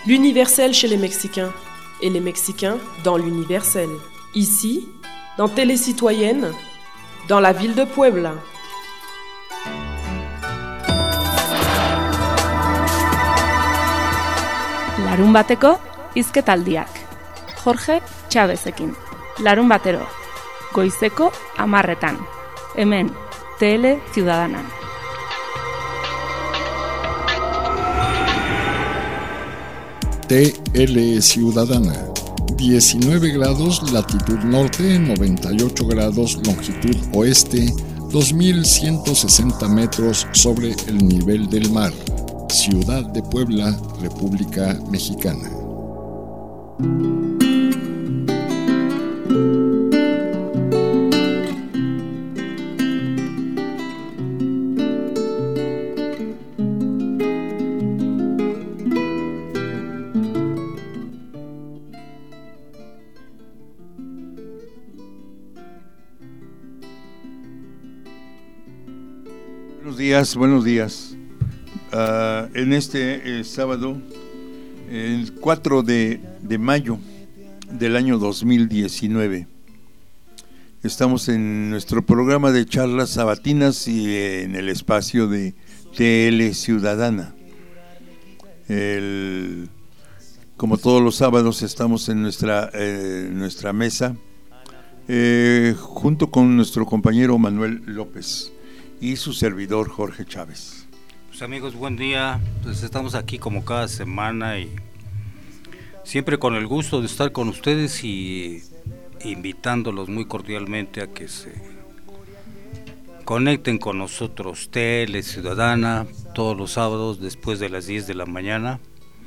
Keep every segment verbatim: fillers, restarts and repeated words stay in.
L'universel chez les Mexicains, et les Mexicains dans l'universel. Ici, dans Télé Citoyenne, dans la ville de Puebla. Larun bateko hizketaldiak. Jorge Chávezekin. Larun batero. Goizeko hamarretan. Hemen, Tele Ciudadana. T L Ciudadana. diecinueve grados latitud norte, noventa y ocho grados longitud oeste, dos mil ciento sesenta metros sobre el nivel del mar. Ciudad de Puebla, República Mexicana. Buenos días, buenos días. Uh, en este eh, sábado, el cuatro de mayo del año dos mil diecinueve, estamos en nuestro programa de charlas sabatinas y en el espacio de T L Ciudadana. El, como todos los sábados estamos en nuestra, eh, nuestra mesa eh, junto con nuestro compañero Manuel López y su servidor Jorge Chávez. Pues amigos, buen día. Pues estamos aquí como cada semana y siempre con el gusto de estar con ustedes y invitándolos muy cordialmente a que se conecten con nosotros. Tele Ciudadana, todos los sábados después de las diez de la mañana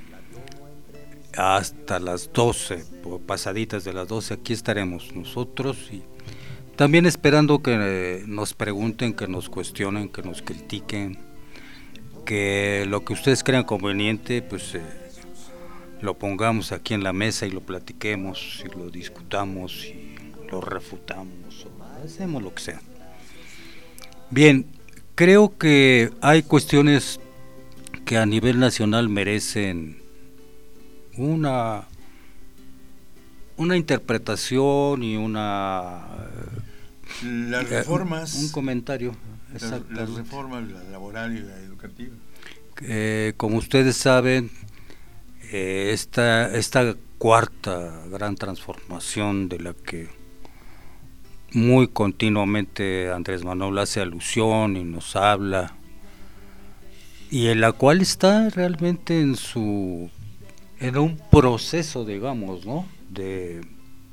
hasta las doce, pasaditas de las doce, aquí estaremos nosotros y también esperando que nos pregunten, que nos cuestionen, que nos critiquen, que lo que ustedes crean conveniente, pues eh, lo pongamos aquí en la mesa y lo platiquemos y lo discutamos y lo refutamos o hacemos lo que sea. Bien, creo que hay cuestiones que a nivel nacional merecen una una interpretación y una las reformas, un, un comentario. Las, las reformas, la laboral y la educativa. Eh, como ustedes saben, eh, esta, esta cuarta gran transformación de la que muy continuamente Andrés Manuel hace alusión y nos habla, y en la cual está realmente en su en un proceso, digamos, ¿no? de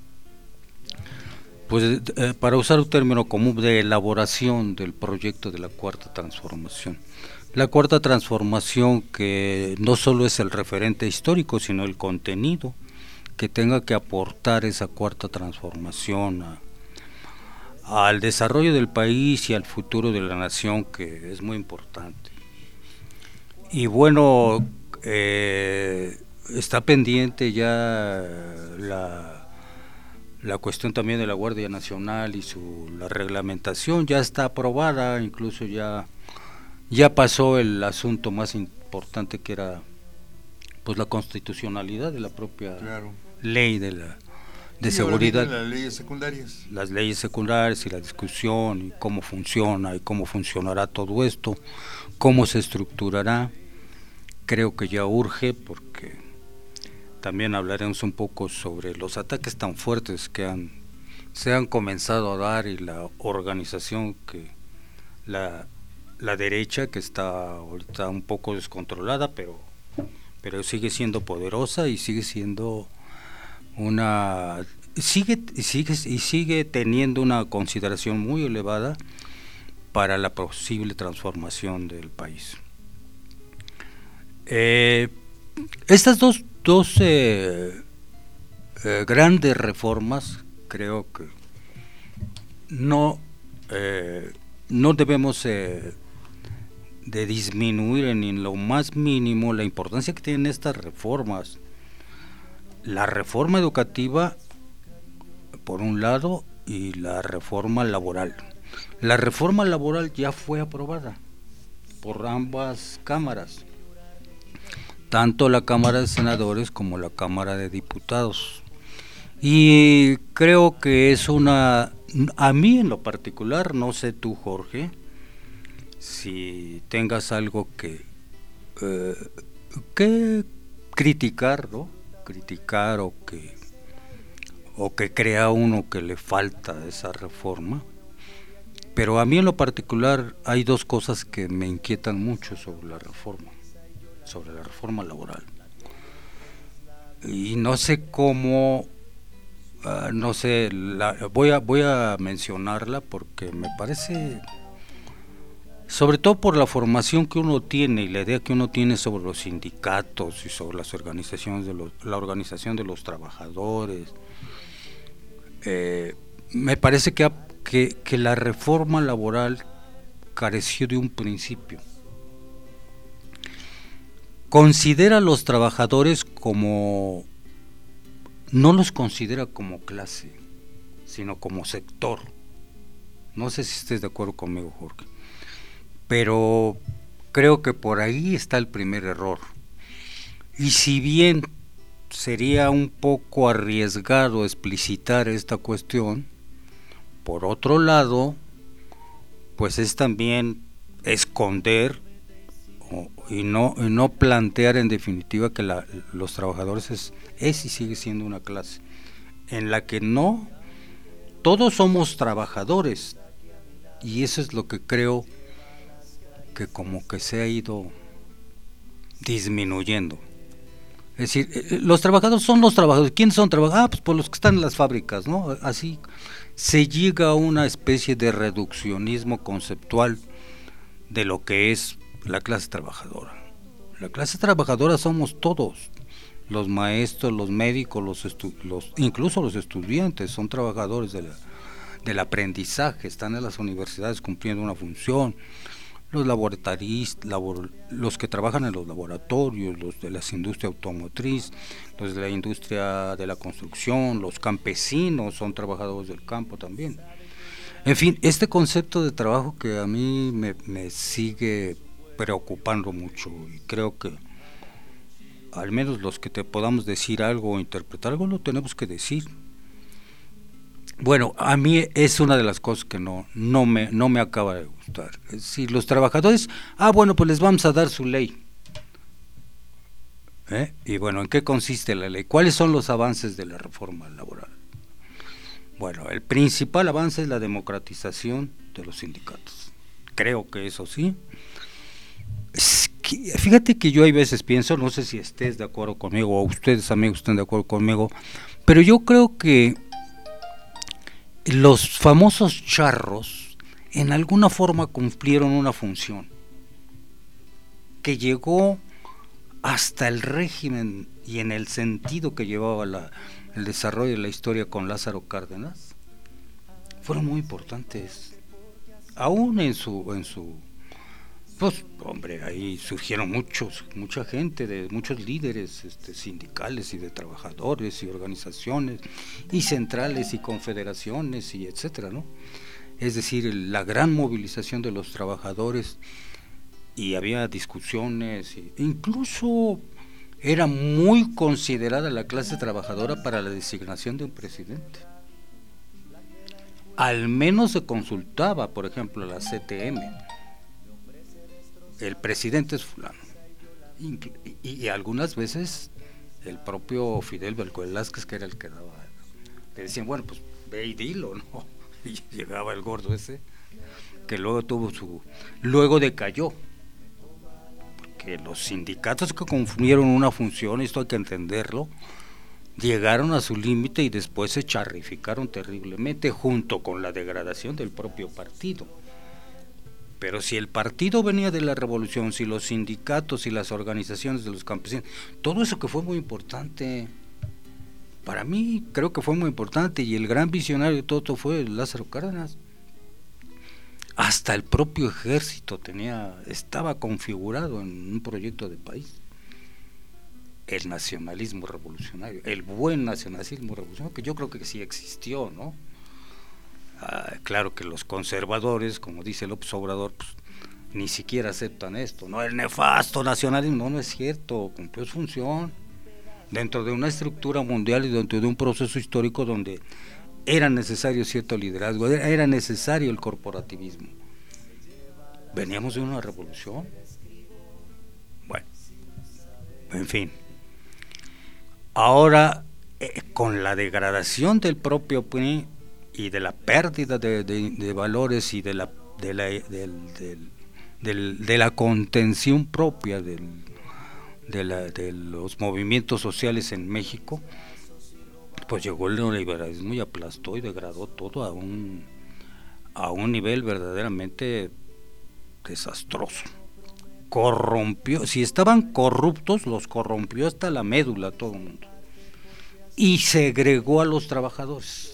pues eh, para usar un término común, de elaboración del proyecto de la cuarta transformación. La cuarta transformación que no solo es el referente histórico, sino el contenido que tenga que aportar esa cuarta transformación a, al desarrollo del país y al futuro de la nación, que es muy importante. Y bueno, eh, está pendiente ya la La cuestión también de la Guardia Nacional y su la reglamentación ya está aprobada, incluso ya ya pasó el asunto más importante, que era pues la constitucionalidad de la propia claro. ley de la de y seguridad, las leyes secundarias, las leyes secundarias y la discusión y cómo funciona y cómo funcionará todo esto, cómo se estructurará. Creo que ya urge, porque también hablaremos un poco sobre los ataques tan fuertes que han, se han comenzado a dar y la organización que la, la derecha, que está ahorita un poco descontrolada, pero, pero sigue siendo poderosa y sigue siendo una sigue sigue y sigue teniendo una consideración muy elevada para la posible transformación del país. Eh, estas dos Dos eh, eh, grandes reformas, creo que no eh, no debemos eh, de disminuir en lo más mínimo la importancia que tienen estas reformas. La reforma educativa, por un lado, y la reforma laboral. La reforma laboral ya fue aprobada por ambas cámaras. tanto la Cámara de Senadores como la Cámara de Diputados. Y creo que es una, a mí en lo particular, no sé tú, Jorge, si tengas algo que, eh, que criticar, ¿no? Criticar o que, o que crea uno que le falta esa reforma. Pero a mí en lo particular hay dos cosas que me inquietan mucho sobre la reforma, sobre la reforma laboral. Y no sé cómo, uh, no sé, la, voy a voy a mencionarla porque me parece, sobre todo por la formación que uno tiene y la idea que uno tiene sobre los sindicatos y sobre las organizaciones de los, la organización de los trabajadores, eh, me parece que ha Que, que la reforma laboral careció de un principio. Considera a los trabajadores como, no los considera como clase, sino como sector. No sé si estés de acuerdo conmigo, Jorge, pero creo que por ahí está el primer error. Y si bien sería un poco arriesgado explicitar esta cuestión, por otro lado, pues es también esconder o, y, no, y no plantear en definitiva que la, los trabajadores es, es y sigue siendo una clase en la que no, todos somos trabajadores, y eso es lo que creo que como que se ha ido disminuyendo. Es decir, los trabajadores son los trabajadores. ¿Quiénes son trabajadores? Ah, pues por los que están en las fábricas, ¿no? Así se llega a una especie de reduccionismo conceptual de lo que es la clase trabajadora. La clase trabajadora somos todos, los maestros, los médicos, los, estu- los incluso los estudiantes son trabajadores de la, del aprendizaje, están en las universidades cumpliendo una función. Los laboratoristas, labor, los que trabajan en los laboratorios, los de la industria automotriz, los de la industria de la construcción, los campesinos son trabajadores del campo también. En fin, este concepto de trabajo que a mí me, me sigue preocupando mucho, y creo que al menos los que te podamos decir algo o interpretar algo lo tenemos que decir. Bueno, a mí es una de las cosas que no no me no me acaba de gustar. Es decir, los trabajadores, ah, bueno, pues les vamos a dar su ley. ¿Eh? Y bueno, ¿en qué consiste la ley? ¿Cuáles son los avances de la reforma laboral? Bueno, el principal avance es la democratización de los sindicatos. Creo que eso sí. Es que, fíjate que yo hay veces pienso, no sé si estés de acuerdo conmigo o ustedes amigos estén de acuerdo conmigo, pero yo creo que los famosos charros en alguna forma cumplieron una función que llegó hasta el régimen y en el sentido que llevaba la, el desarrollo de la historia con Lázaro Cárdenas. Fueron muy importantes, aún en su en su pues hombre, ahí surgieron muchos mucha gente, de muchos líderes este, sindicales y de trabajadores y organizaciones y centrales y confederaciones y etcétera, ¿no? Es decir, la gran movilización de los trabajadores, y había discusiones, e incluso era muy considerada la clase trabajadora para la designación de un presidente. Al menos se consultaba, por ejemplo, la C T M. El presidente es fulano. Y, y, y algunas veces el propio Fidel Velázquez, que era el que daba, le decían, bueno, pues ve y dilo, ¿no? Y llegaba el gordo ese, que luego tuvo su... luego decayó, porque los sindicatos que cumplieron una función, esto hay que entenderlo, llegaron a su límite y después se charrificaron terriblemente junto con la degradación del propio partido. Pero si el partido venía de la revolución, si los sindicatos y las organizaciones de los campesinos, todo eso que fue muy importante, para mí creo que fue muy importante, y el gran visionario de todo esto fue Lázaro Cárdenas. Hasta el propio ejército tenía, estaba configurado en un proyecto de país. El nacionalismo revolucionario, el buen nacionalismo revolucionario, que yo creo que sí existió, ¿no? Ah, claro que los conservadores, como dice López Obrador, pues, ni siquiera aceptan esto, no, el nefasto nacionalismo, no, no es cierto, cumplió su función dentro de una estructura mundial y dentro de un proceso histórico donde era necesario cierto liderazgo, era necesario el corporativismo. Veníamos de una revolución. Bueno, en fin. Ahora, eh, con la degradación del propio P R I y de la pérdida de, de, de valores y de la de la, del, del, del, de la contención propia del, de, la, de los movimientos sociales en México, pues llegó el neoliberalismo y aplastó y degradó todo a un a un nivel verdaderamente desastroso. Corrompió, si estaban corruptos, los corrompió hasta la médula todo el mundo. Y segregó a los trabajadores.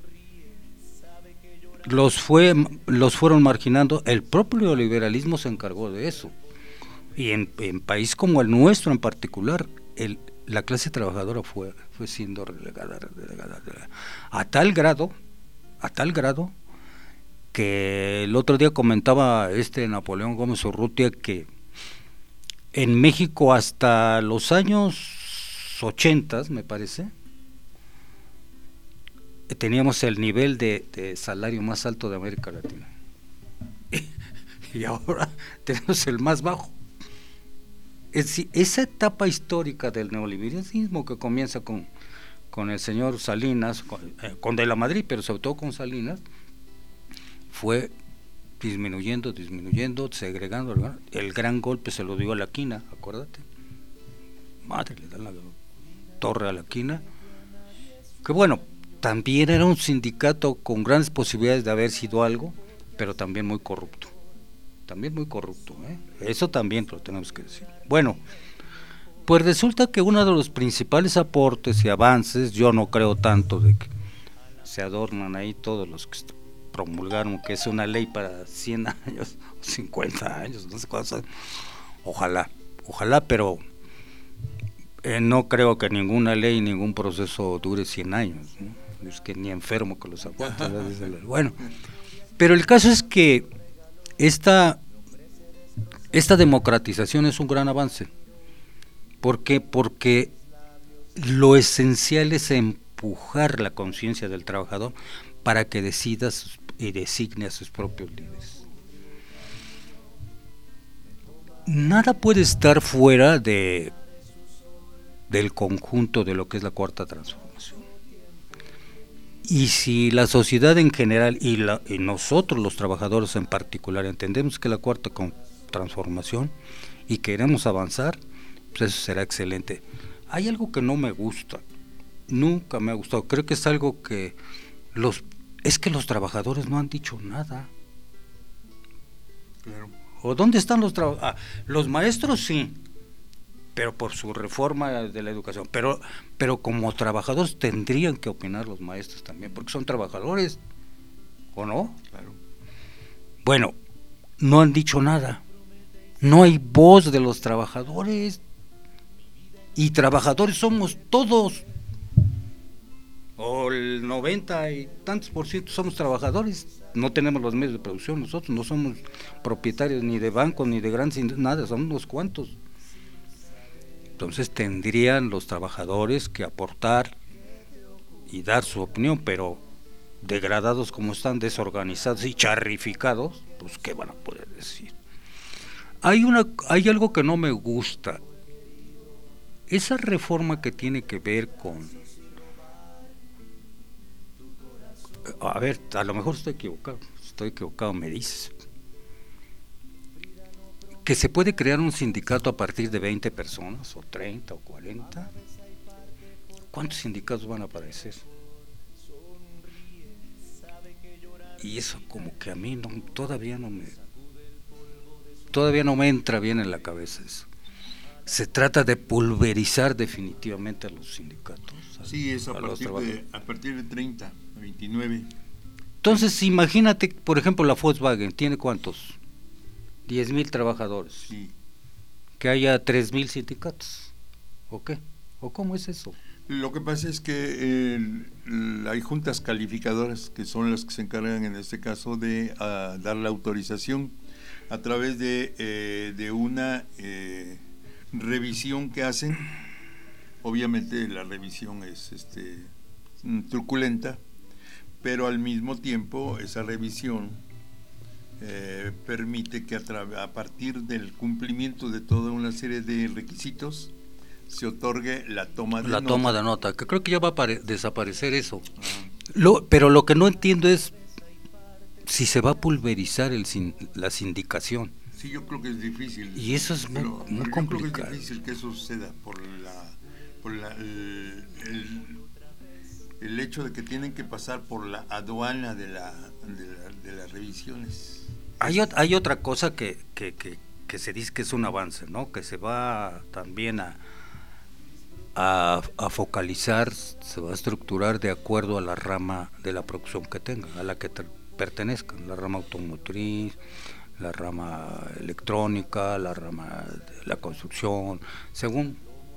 Los fue los fueron marginando, el propio neoliberalismo se encargó de eso. Y en, en país como el nuestro en particular, el, la clase trabajadora fue fue siendo relegada, relegada, relegada a tal grado, a tal grado que el otro día comentaba este Napoleón Gómez Urrutia que en México hasta los años ochentas, me parece, teníamos el nivel de, de salario más alto de América Latina y ahora tenemos el más bajo. Es decir, esa etapa histórica del neoliberalismo que comienza con, con el señor Salinas, con, eh, con De la Madrid, pero sobre todo con Salinas, fue disminuyendo, disminuyendo, segregando. ¿verdad? El gran golpe se lo dio a la quina, acuérdate. Madre, le dan la torre a la quina. Que bueno, también era un sindicato con grandes posibilidades de haber sido algo, pero también muy corrupto. También muy corrupto, ¿eh? Eso también lo tenemos que decir. Bueno, pues resulta que uno de los principales aportes y avances, yo no creo tanto de que se adornan ahí todos los que promulgaron que es una ley para cien años, cincuenta años, no sé cuántos, ojalá, ojalá, pero eh, no creo que ninguna ley, ningún proceso dure cien años, ¿no? Es que ni enfermo que los aguanta. Bueno, pero el caso es que esta, esta democratización es un gran avance. ¿Por qué? Porque lo esencial es empujar la conciencia del trabajador para que decida sus, y designe a sus propios líderes. Nada puede estar fuera de del conjunto de lo que es la cuarta transformación. Y si la sociedad en general y, la, y nosotros los trabajadores en particular entendemos que la cuarta transformación y queremos avanzar, pues eso será excelente. Hay algo que no me gusta, nunca me ha gustado, creo que es algo que los es que los trabajadores no han dicho nada. Claro. ¿O dónde están los trabajadores? Ah, los maestros sí, pero por su reforma de la educación, pero pero como trabajadores tendrían que opinar los maestros también, porque son trabajadores, ¿o no? Claro. Bueno, no han dicho nada, no hay voz de los trabajadores, y trabajadores somos todos, o el noventa y tantos por ciento somos trabajadores, no tenemos los medios de producción, nosotros no somos propietarios ni de bancos ni de grandes, nada, somos unos cuantos. Entonces tendrían los trabajadores que aportar y dar su opinión, pero degradados como están, desorganizados y charrificados, pues qué van a poder decir. Hay una, hay algo que no me gusta. Esa reforma que tiene que ver con, a ver, a lo mejor estoy equivocado, estoy equivocado, me dices. Que se puede crear un sindicato a partir de veinte personas, o treinta, o cuarenta. ¿Cuántos sindicatos van a aparecer? Y eso como que a mí no, todavía no me todavía no me entra bien en la cabeza eso. Se trata de pulverizar definitivamente a los sindicatos. Sí, es a, a, partir, de, a partir de treinta, veintinueve. Entonces imagínate, por ejemplo, la Volkswagen, ¿tiene cuántos? diez mil trabajadores, sí. Que haya tres mil sindicatos, ¿o qué? ¿O cómo es eso? Lo que pasa es que eh, hay juntas calificadoras que son las que se encargan en este caso de uh, dar la autorización a través de, eh, de una eh, revisión que hacen. Obviamente la revisión es este, truculenta, pero al mismo tiempo esa revisión eh, permite que a, tra- a partir del cumplimiento de toda una serie de requisitos se otorgue la toma de la nota. toma de nota, que creo que ya va a pare- desaparecer eso. Ah. Lo, pero lo que no entiendo es si se va a pulverizar el sin, la sindicación. Sí, yo creo que es difícil. Y eso es muy, pero, muy pero complicado. Yo creo que es difícil que eso suceda por la por la, el, el, el hecho de que tienen que pasar por la aduana de la de, la, de las revisiones. Hay, hay otra cosa que, que, que, que se dice que es un avance, ¿no? Que se va también a, a, a focalizar, se va a estructurar de acuerdo a la rama de la producción que tenga, a la que te pertenezcan, la rama automotriz, la rama electrónica, la rama de la construcción, según.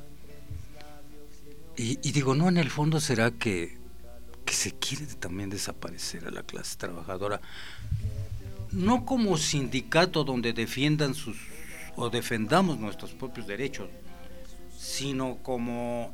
Y, y digo, no, en el fondo será que, que se quiere también desaparecer a la clase trabajadora, no como sindicato donde defiendan sus o defendamos nuestros propios derechos, sino como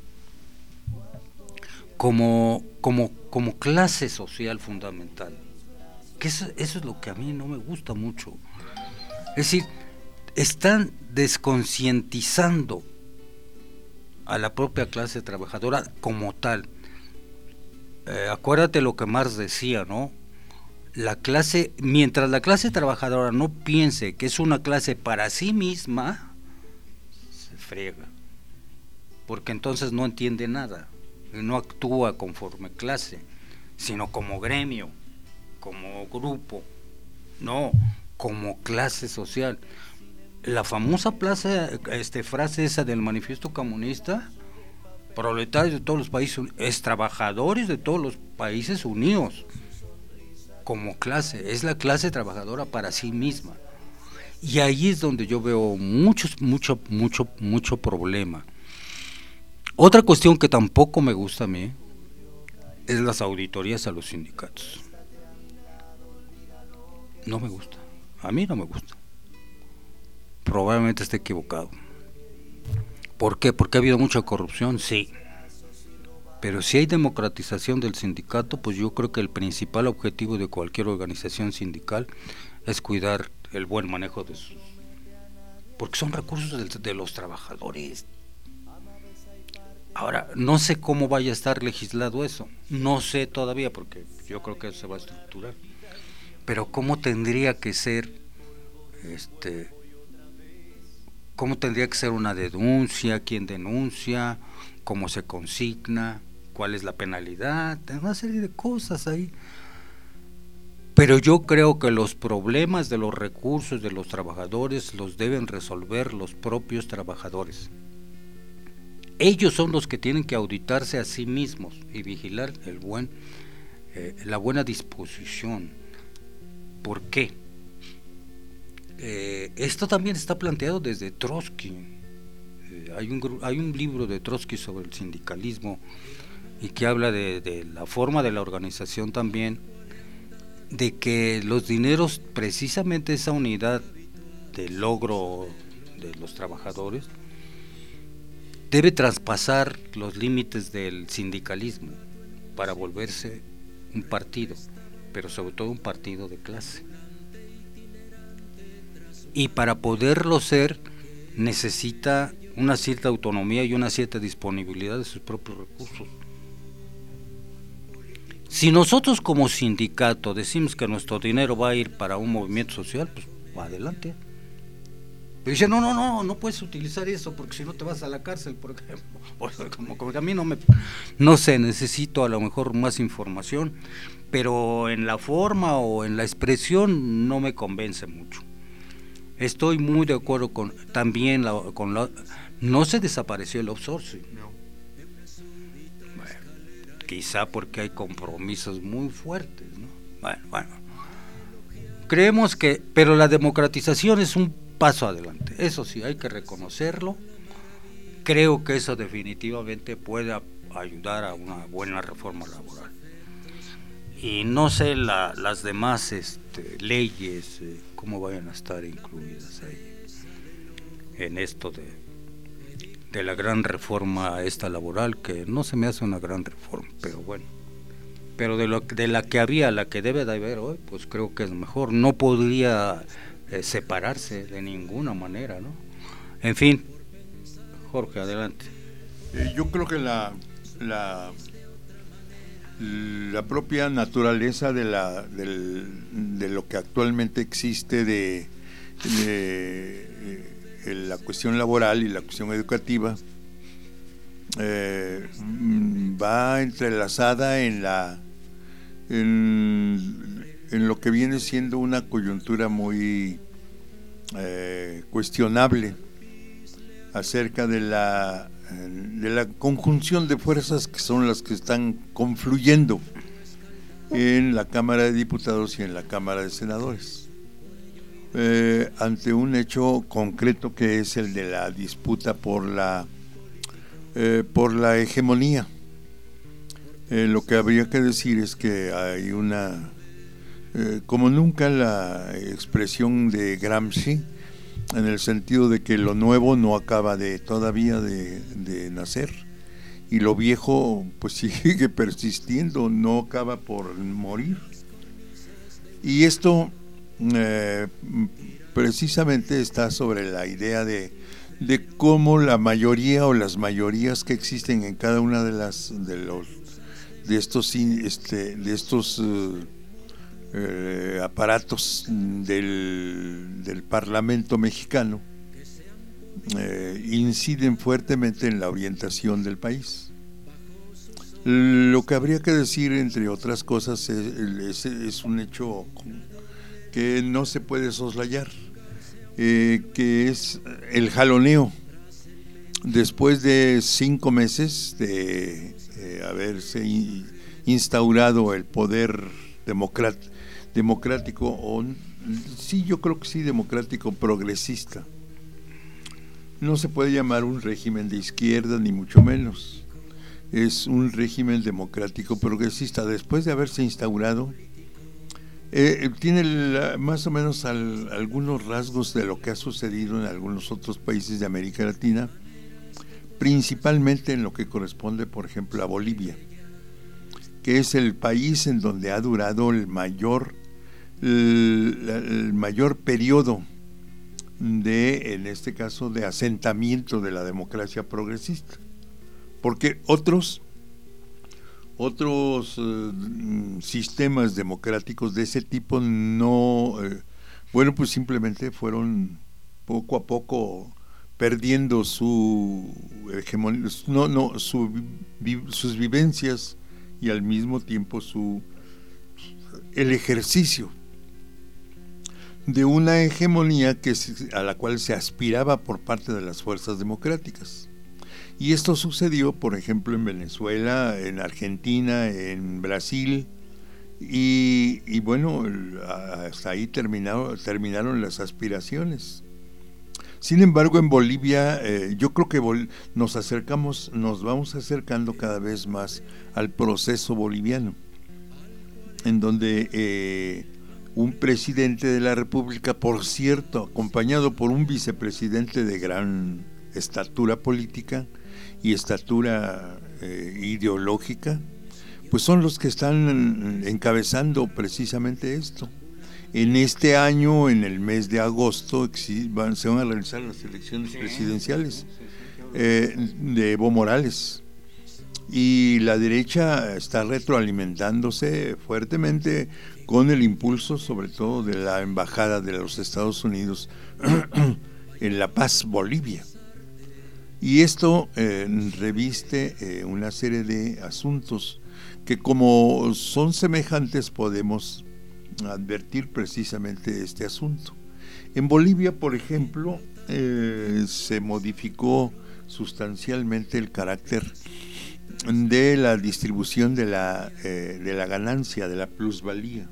como como como clase social fundamental. Que eso, eso es lo que a mí no me gusta mucho. Es decir, están desconcientizando a la propia clase trabajadora como tal. Eh, acuérdate lo que Marx decía, ¿no? La clase, mientras la clase trabajadora no piense que es una clase para sí misma, se friega, porque entonces no entiende nada, y no actúa conforme clase, sino como gremio, como grupo, no, como clase social. La famosa plaza, este, frase esa del manifiesto comunista, proletarios de todos los países, es trabajadores de todos los países unidos, como clase, es la clase trabajadora para sí misma. Y ahí es donde yo veo muchos, mucho, mucho, mucho problema. Otra cuestión que tampoco me gusta a mí es las auditorías a los sindicatos. No me gusta, a mí no me gusta. Probablemente esté equivocado. ¿Por qué? Porque ha habido mucha corrupción, sí. Pero si hay democratización del sindicato, pues yo creo que el principal objetivo de cualquier organización sindical es cuidar el buen manejo de sus... porque son recursos de, de los trabajadores. Ahora, no sé cómo vaya a estar legislado eso, no sé todavía, porque yo creo que eso se va a estructurar. Pero cómo tendría que ser, este... cómo tendría que ser una denuncia, quién denuncia, cómo se consigna, cuál es la penalidad, una serie de cosas ahí. Pero yo creo que los problemas de los recursos de los trabajadores los deben resolver los propios trabajadores. Ellos son los que tienen que auditarse a sí mismos y vigilar el buen, eh, la buena disposición. ¿Por qué? Eh, esto también está planteado desde Trotsky. Eh, hay, un, hay un libro de Trotsky sobre el sindicalismo y que habla de, de la forma de la organización también, de que los dineros, precisamente esa unidad de logro de los trabajadores, debe traspasar los límites del sindicalismo para volverse un partido, pero sobre todo un partido de clase. Y para poderlo ser necesita una cierta autonomía y una cierta disponibilidad de sus propios recursos. Si nosotros como sindicato decimos que nuestro dinero va a ir para un movimiento social, pues adelante. Pero dice, no, no, no, no puedes utilizar eso porque si no te vas a la cárcel, por ejemplo. Como, como que a mí no me, no sé, necesito a lo mejor más información, pero en la forma o en la expresión no me convence mucho. Estoy muy de acuerdo con también la, con la, no se desapareció el outsourcing. No. Bueno, quizá porque hay compromisos muy fuertes, ¿no? Bueno, bueno. Creemos que, pero la democratización es un paso adelante. Eso sí, hay que reconocerlo. Creo que eso definitivamente puede ayudar a una buena reforma laboral. y no sé la, las demás este, leyes, eh, cómo vayan a estar incluidas ahí en esto de, de la gran reforma esta laboral, que no se me hace una gran reforma, pero bueno, pero de, lo, de la que había, la que debe de haber hoy, pues creo que es mejor, no podría eh, separarse de ninguna manera, ¿no? En fin, Jorge, adelante. Eh, yo creo que la, la la propia naturaleza de la del, de lo que actualmente existe de, de eh, la cuestión laboral y la cuestión educativa eh, va entrelazada en la en, en lo que viene siendo una coyuntura muy eh, cuestionable acerca de la de la conjunción de fuerzas que son las que están confluyendo en la Cámara de Diputados y en la Cámara de Senadores eh, ante un hecho concreto que es el de la disputa por la eh, por la hegemonía. Eh, lo que habría que decir es que hay una eh, como nunca la expresión de Gramsci, en el sentido de que lo nuevo no acaba de todavía de, de nacer y lo viejo pues sigue persistiendo, no acaba por morir. Y esto eh, precisamente está sobre la idea de, de cómo la mayoría o las mayorías que existen en cada una de las de los de estos este, de estos uh, Eh, aparatos del, del Parlamento mexicano eh, inciden fuertemente en la orientación del país. Lo que habría que decir, entre otras cosas, es, es, es un hecho que no se puede soslayar, eh, que es el jaloneo. Después de cinco meses de eh, haberse instaurado el poder democrático, democrático o sí, yo creo que sí, democrático progresista. No se puede llamar un régimen de izquierda ni mucho menos. Es un régimen democrático progresista. Después de haberse instaurado, eh, tiene la, más o menos al, algunos rasgos de lo que ha sucedido en algunos otros países de América Latina, principalmente en lo que corresponde, por ejemplo, a Bolivia, que es el país en donde ha durado el mayor el, el mayor periodo de, en este caso, de asentamiento de la democracia progresista, porque otros otros eh, sistemas democráticos de ese tipo no eh, bueno, pues simplemente fueron poco a poco perdiendo su hegemonía, no no su, vi, sus vivencias y al mismo tiempo su el ejercicio de una hegemonía que se, a la cual se aspiraba por parte de las fuerzas democráticas. Y esto sucedió, por ejemplo, en Venezuela, en Argentina, en Brasil, y, y bueno, hasta ahí terminaron, terminaron las aspiraciones. Sin embargo, en Bolivia, eh, yo creo que Bol- nos acercamos, nos vamos acercando cada vez más al proceso boliviano, en donde eh, un presidente de la República, por cierto, acompañado por un vicepresidente de gran estatura política y estatura eh, ideológica, pues son los que están encabezando precisamente esto. En este año, en el mes de agosto, se van a realizar las elecciones presidenciales eh, de Evo Morales, y la derecha está retroalimentándose fuertemente con el impulso, sobre todo, de la embajada de los Estados Unidos en La Paz, Bolivia. Y esto eh, reviste eh, una serie de asuntos que, como son semejantes, podemos advertir precisamente este asunto. En Bolivia, por ejemplo, eh, se modificó sustancialmente el carácter de la distribución de la eh, de la ganancia, de la plusvalía,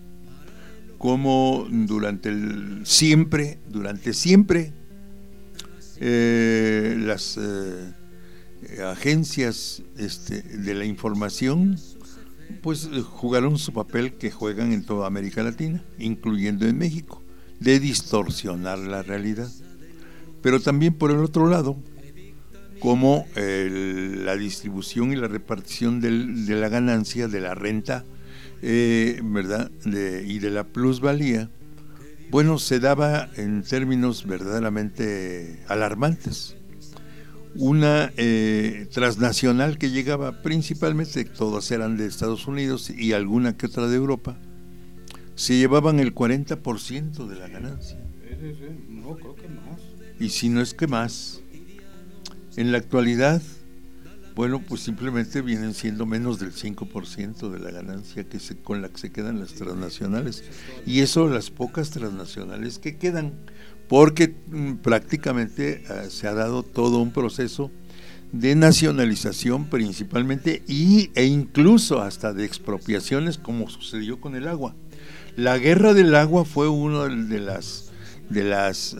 como durante el siempre durante siempre eh, las eh, agencias este, de la información pues jugaron su papel que juegan en toda América Latina, incluyendo en México, de distorsionar la realidad. Pero también por el otro lado, como el, la distribución y la repartición del, de la ganancia, de la renta, eh, ¿verdad? De, y de la plusvalía, bueno, se daba en términos verdaderamente alarmantes. Una eh, transnacional que llegaba principalmente, todas eran de Estados Unidos y alguna que otra de Europa, se llevaban el cuarenta por ciento de la ganancia. No, creo que más. Y si no es que más. En la actualidad, bueno, pues simplemente vienen siendo menos del cinco por ciento de la ganancia que se, con la que se quedan las transnacionales. Y eso las pocas transnacionales que quedan, porque mm, prácticamente uh, se ha dado todo un proceso de nacionalización principalmente y, e incluso hasta de expropiaciones, como sucedió con el agua. La guerra del agua fue una de las de las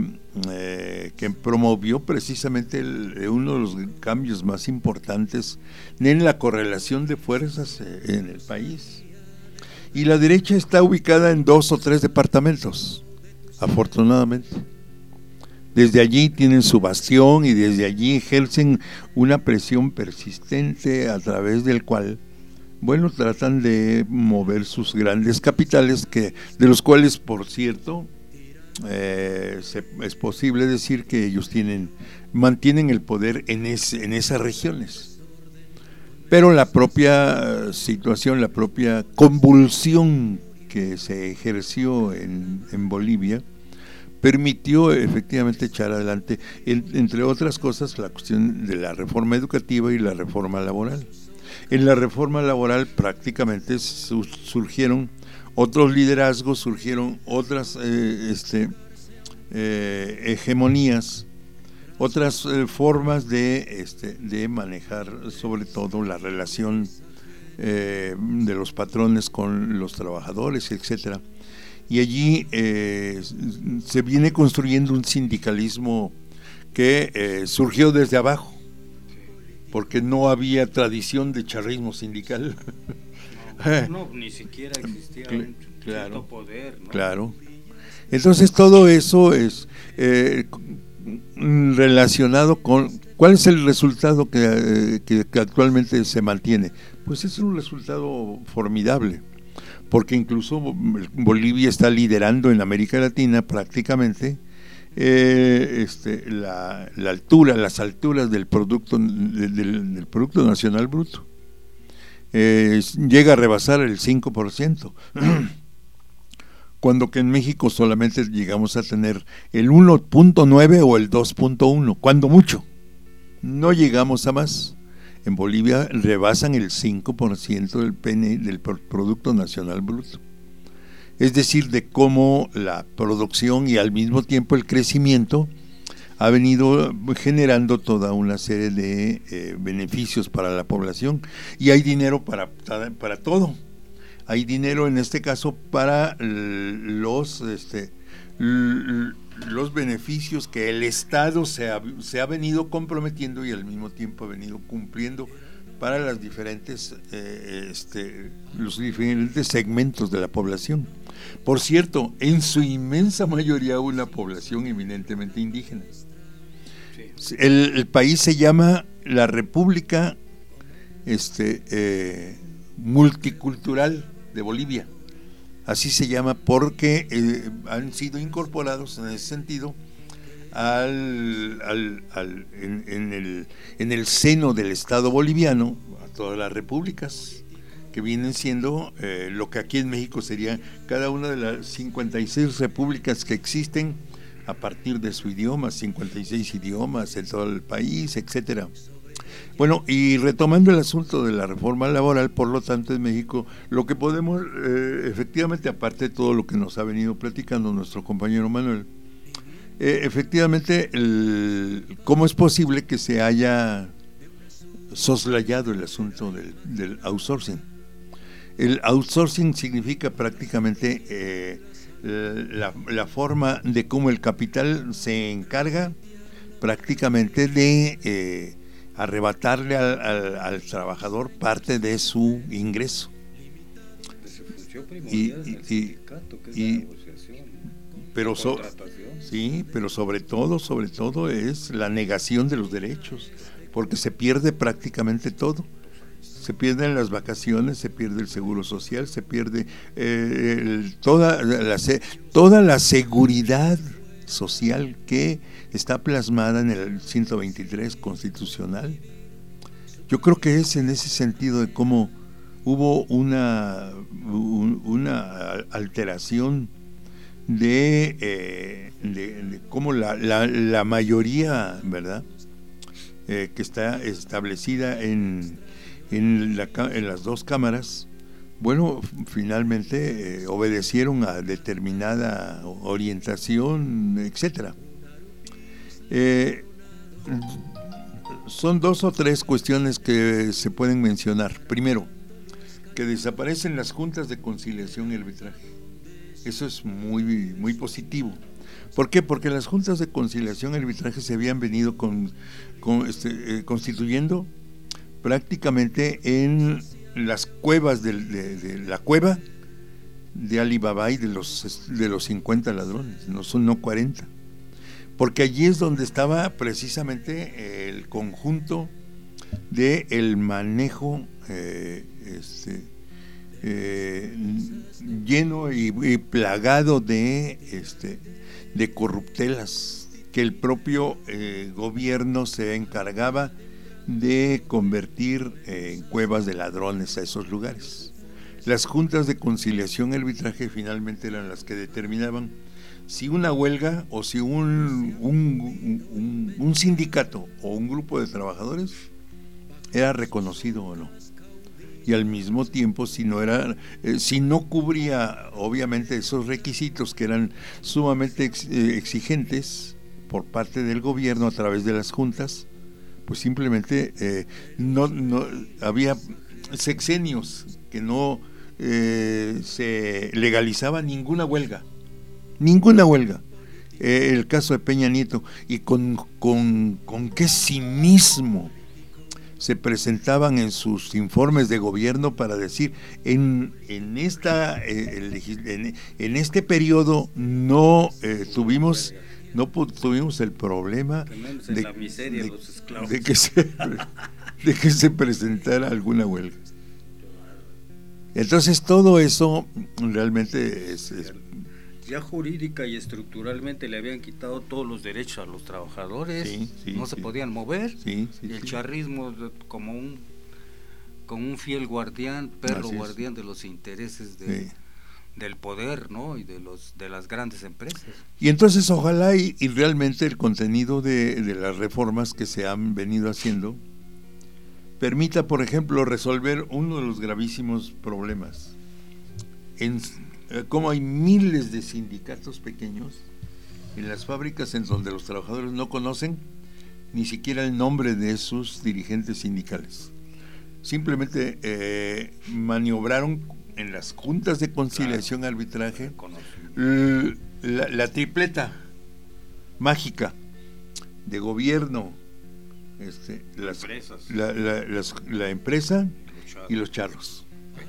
eh, que promovió precisamente el, uno de los cambios más importantes en la correlación de fuerzas en el país. Y la derecha está ubicada en dos o tres departamentos, afortunadamente. Desde allí tienen su bastión y desde allí ejercen una presión persistente a través del cual, bueno, tratan de mover sus grandes capitales, que de los cuales, por cierto, Eh, se, es posible decir que ellos tienen mantienen el poder en, ese, en esas regiones, pero la propia situación, la propia convulsión que se ejerció en, en Bolivia permitió efectivamente echar adelante, en, entre otras cosas, la cuestión de la reforma educativa y la reforma laboral. En la reforma laboral prácticamente su, surgieron otros liderazgos, surgieron otras eh, este, eh, hegemonías, otras eh, formas de, este, de manejar sobre todo la relación eh, de los patrones con los trabajadores, etcétera. Y allí eh, se viene construyendo un sindicalismo que eh, surgió desde abajo, porque no había tradición de charrismo sindical. No, no, ni siquiera existía un claro, cierto poder, ¿no? Claro. Entonces todo eso es eh, relacionado con ¿cuál es el resultado que, eh, que, que actualmente se mantiene? Pues es un resultado formidable, porque incluso Bolivia está liderando en América Latina prácticamente eh, este, la, la altura, las alturas del producto del, del producto nacional bruto. Eh, llega a rebasar el cinco por ciento, cuando que en México solamente llegamos a tener el uno punto nueve o el dos punto uno, cuando mucho, no llegamos a más. En Bolivia rebasan el cinco por ciento del P N I, del Producto Nacional Bruto, es decir, de cómo la producción y al mismo tiempo el crecimiento ha venido generando toda una serie de eh, beneficios para la población, y hay dinero para, para todo. Hay dinero en este caso para los este, los beneficios que el Estado se ha, se ha venido comprometiendo y al mismo tiempo ha venido cumpliendo para las diferentes eh, este, los diferentes segmentos de la población. Por cierto, en su inmensa mayoría una población eminentemente indígena. El, el país se llama la República este, eh, Multicultural de Bolivia, así se llama porque eh, han sido incorporados en ese sentido al, al, al, en, en, el, en el seno del Estado boliviano, a todas las repúblicas que vienen siendo eh, lo que aquí en México sería cada una de las cincuenta y seis repúblicas que existen a partir de su idioma, cincuenta y seis idiomas en todo el país, etcétera. Bueno, y retomando el asunto de la reforma laboral, por lo tanto en México, lo que podemos, eh, efectivamente, aparte de todo lo que nos ha venido platicando nuestro compañero Manuel, eh, efectivamente, el, ¿cómo es posible que se haya soslayado el asunto del, del outsourcing? El outsourcing significa prácticamente eh, La, la forma de cómo el capital se encarga prácticamente de eh, arrebatarle al, al, al trabajador parte de su ingreso. Y, y, y, y pero so, sí, pero sobre todo, sobre todo es la negación de los derechos, porque se pierde prácticamente todo. Se pierden las vacaciones, se pierde el seguro social, se pierde eh, el, toda, la, toda la seguridad social que está plasmada en el ciento veintitrés constitucional. Yo creo que es en ese sentido de cómo hubo una, un, una alteración de, eh, de, de cómo la, la, la mayoría, ¿verdad?, eh, que está establecida en, en, la, en las dos cámaras, bueno, finalmente eh, obedecieron a determinada orientación, etcétera. Eh, son dos o tres cuestiones que se pueden mencionar. Primero, que desaparecen las juntas de conciliación y arbitraje. Eso es muy, muy positivo. ¿Por qué? Porque las juntas de conciliación y arbitraje se habían venido con, con, este, eh, constituyendo prácticamente en las cuevas de, de, de la cueva de Alibaba y de los, de los cincuenta ladrones, no son no cuarenta. Porque allí es donde estaba precisamente el conjunto del manejo eh, este, eh, lleno y, y plagado de, este, de corruptelas que el propio eh, gobierno se encargaba de convertir eh, en cuevas de ladrones a esos lugares. Las juntas de conciliación y arbitraje finalmente eran las que determinaban si una huelga o si un, un, un, un sindicato o un grupo de trabajadores era reconocido o no, y al mismo tiempo si no era, eh, si no cubría obviamente esos requisitos que eran sumamente ex, eh, exigentes por parte del gobierno a través de las juntas, pues simplemente eh, no, no había sexenios que no eh, se legalizaba ninguna huelga. Ninguna huelga. Eh, el caso de Peña Nieto, y con, con, con qué cinismo se presentaban en sus informes de gobierno para decir en, en, esta, eh, el, en, en este periodo no eh, tuvimos no tuvimos el problema de, la miseria, de, los esclavos. de, que se, de que se presentara alguna huelga. Entonces todo eso realmente es, es ya jurídica y estructuralmente le habían quitado todos los derechos a los trabajadores, sí, sí, no se sí. podían mover, sí, sí, y el sí. charrismo como un como un fiel guardián, perro guardián de los intereses de, sí. del poder, ¿no? Y de los de las grandes empresas. Y entonces ojalá y, y realmente el contenido de, de las reformas que se han venido haciendo permita, por ejemplo, resolver uno de los gravísimos problemas. En como hay miles de sindicatos pequeños en las fábricas en donde los trabajadores no conocen ni siquiera el nombre de sus dirigentes sindicales. Simplemente eh, maniobraron en las juntas de conciliación y arbitraje la, la tripleta mágica de gobierno, este, las, la, la, las, la empresa y los charros.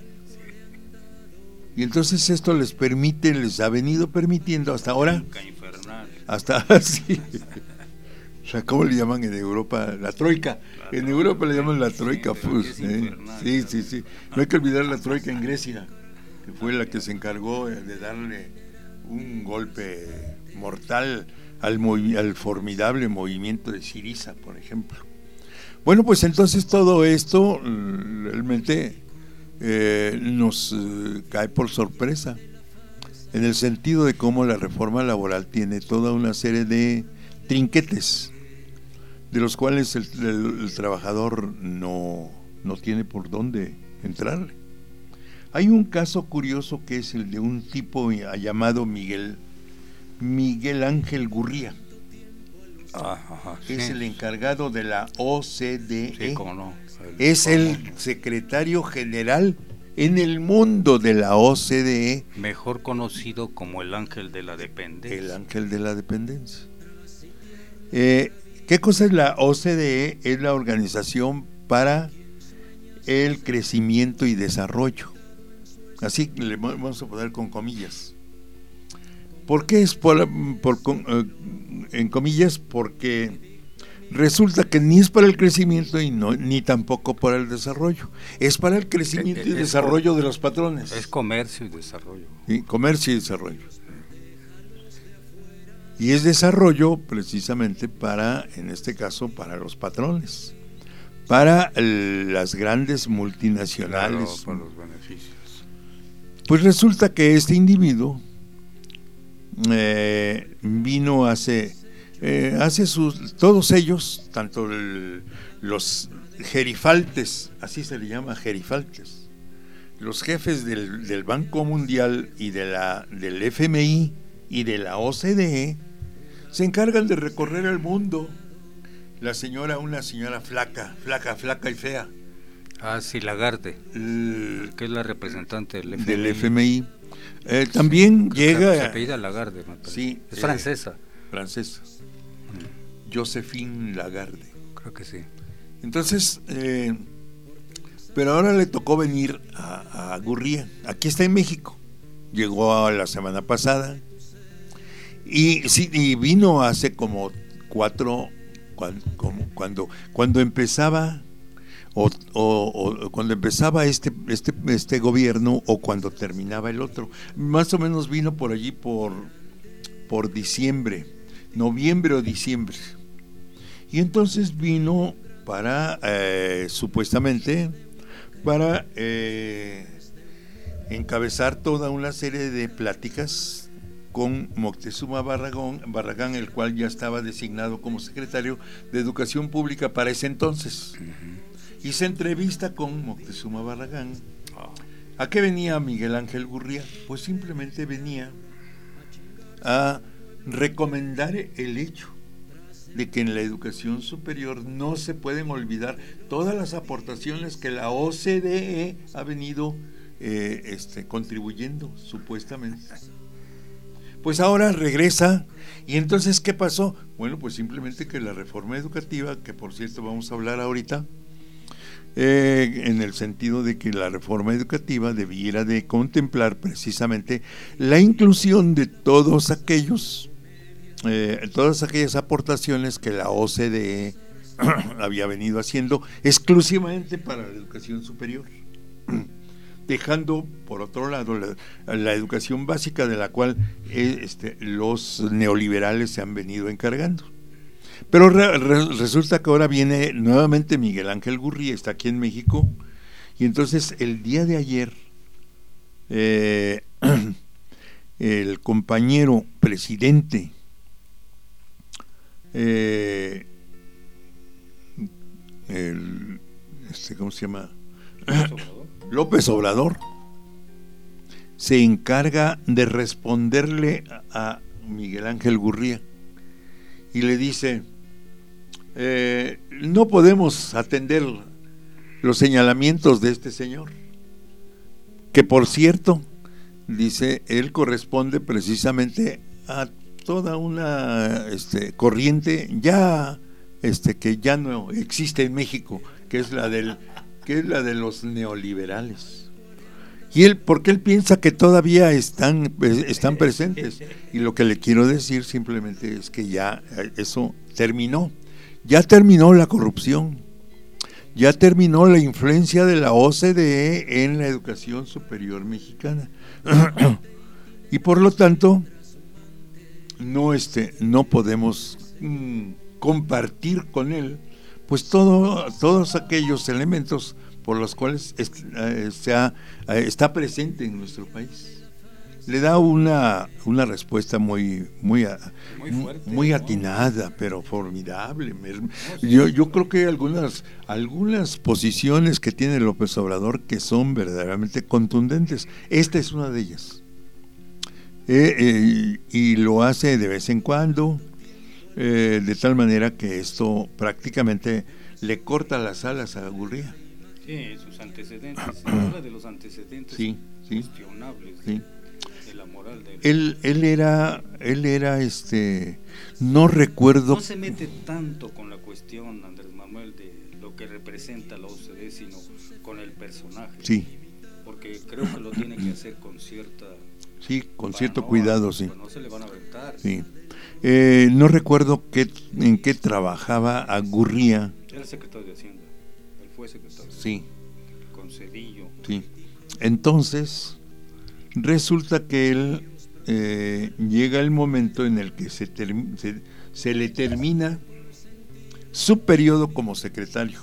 Y entonces esto les permite, les ha venido permitiendo hasta ahora, hasta así, o sea, ¿cómo le llaman en Europa? La troika. En Europa le llaman la troika. Pues, ¿eh? Sí, sí, sí. No hay que olvidar la troika en Grecia, que fue la que se encargó de darle un golpe mortal al, movi- al formidable movimiento de Syriza, por ejemplo. Bueno, pues entonces todo esto realmente Eh, nos eh, cae por sorpresa, en el sentido de cómo la reforma laboral tiene toda una serie de trinquetes de los cuales el, el, el trabajador no, no tiene por dónde entrarle. Hay un caso curioso que es el de un tipo llamado Miguel Miguel Ángel Gurría. Ah, ajá, es sí. el encargado de la O C D E. Sí, cómo no. El Es el secretario general en el mundo de la O C D E. Mejor conocido como el ángel de la dependencia. El ángel de la dependencia. Eh, ¿Qué cosa es la O C D E? Es la Organización para el Crecimiento y Desarrollo. Así le vamos a poner con comillas. ¿Por qué es por, por, en comillas? Porque resulta que ni es para el crecimiento y no, ni tampoco para el desarrollo. Es para el crecimiento y es, desarrollo es, de los patrones. Es comercio y desarrollo. Sí, comercio y desarrollo. Y es desarrollo precisamente para, en este caso, para los patrones, para el, las grandes multinacionales. Claro, para los beneficios. Pues resulta que este individuo eh, vino hace, eh, hace sus, todos ellos, tanto el, los gerifaltes, así se le llama, gerifaltes, los jefes del, del Banco Mundial y de la, del F M I y de la O C D E, se encargan de recorrer el mundo. La señora, una señora flaca, flaca, flaca y fea. Ah, sí, Lagarde, el, que es la representante del F M I. Del F M I. Eh, también sí, llega... Se apellida Lagarde, me parece. Sí. Es eh, francesa. Francesa. Mm. Josephine Lagarde. Creo que sí. Entonces, eh, pero ahora le tocó venir a, a Gurría. Aquí está en México. Llegó la semana pasada. Y, sí, y vino hace como cuatro, cuando, como, cuando, cuando empezaba o, o, o cuando empezaba este, este, este gobierno o cuando terminaba el otro. Más o menos vino por allí por, por diciembre, noviembre o diciembre. Y entonces vino para, eh, supuestamente, para eh, encabezar toda una serie de pláticas con Moctezuma Barragán, Barragán, el cual ya estaba designado como secretario de Educación Pública para ese entonces. Uh-huh. Y se entrevista con Moctezuma Barragán. Oh. ¿A qué venía Miguel Ángel Gurría? Pues simplemente venía a recomendar el hecho de que en la educación superior no se pueden olvidar todas las aportaciones que la O C D E ha venido eh, este, contribuyendo, supuestamente. Pues ahora regresa, y entonces ¿qué pasó? Bueno, pues simplemente que la reforma educativa, que por cierto vamos a hablar ahorita, eh, en el sentido de que la reforma educativa debiera de contemplar precisamente la inclusión de todos aquellos, eh, todas aquellas aportaciones que la O C D E había venido haciendo exclusivamente para la educación superior, dejando por otro lado la, la educación básica de la cual eh, este, los neoliberales se han venido encargando. Pero re, re, resulta que ahora viene nuevamente Miguel Ángel Gurría, está aquí en México, y entonces el día de ayer eh, el compañero presidente eh, el, este, ¿cómo se llama? López Obrador se encarga de responderle a Miguel Ángel Gurría y le dice, eh, no podemos atender los señalamientos de este señor, que por cierto, dice, él corresponde precisamente a toda una este, corriente ya este, que ya no existe en México, que es la del que es la de los neoliberales. Y él, porque él piensa que todavía están, están presentes. Y lo que le quiero decir simplemente es que ya eso terminó. Ya terminó la corrupción. Ya terminó la influencia de la O C D E en la educación superior mexicana. Y por lo tanto, no, este, no podemos mm, compartir con él pues todo, todos aquellos elementos por los cuales est, eh, se ha, eh, está presente en nuestro país. Le da una, una respuesta muy muy, muy, fuerte, muy atinada, ¿no? Pero formidable. Yo, yo creo que hay algunas, algunas posiciones que tiene López Obrador que son verdaderamente contundentes. Esta es una de ellas. Eh, eh, y lo hace de vez en cuando. Eh, de tal manera que esto prácticamente le corta las alas a Gurría. Sí, sus antecedentes, se habla de los antecedentes sí, sí, cuestionables sí. de la moral de él. Él, él era, él era, este, no recuerdo. No se mete tanto con la cuestión, Andrés Manuel, de lo que representa la O C D, sino con el personaje. Sí. Porque creo que lo tiene que hacer con cierta... Sí, con cierto no, cuidado, sí. No se le van a aventar. Sí. Eh, no recuerdo qué, en qué trabajaba Agurría. Era secretario de Hacienda. Él fue secretario. Sí. Con Cedillo. Sí. Entonces, resulta que él eh, llega el momento en el que se, term- se, se le termina su periodo como secretario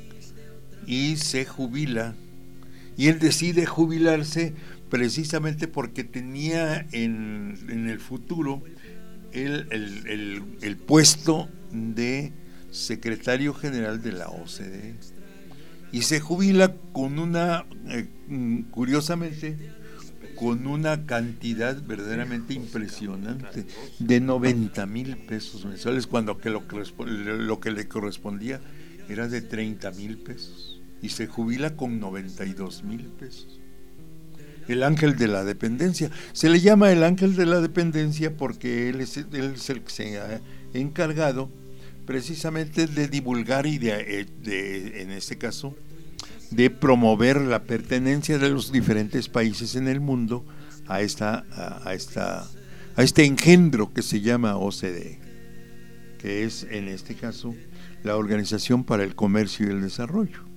y se jubila. Y él decide jubilarse precisamente porque tenía en, en el futuro el, el, el, el puesto de secretario general de la O C D. Y se jubila con una, eh, curiosamente, con una cantidad verdaderamente impresionante de noventa mil pesos mensuales, cuando que lo, que lo que le correspondía era de treinta mil pesos. Y se jubila con noventa y dos mil pesos. El ángel de la dependencia. Se le llama el ángel de la dependencia porque él es, él es el que se ha encargado precisamente de divulgar y de, de, en este caso, de promover la pertenencia de los diferentes países en el mundo a esta, a, a esta, a este engendro que se llama O C D, que es en este caso la Organización para el Comercio y el Desarrollo.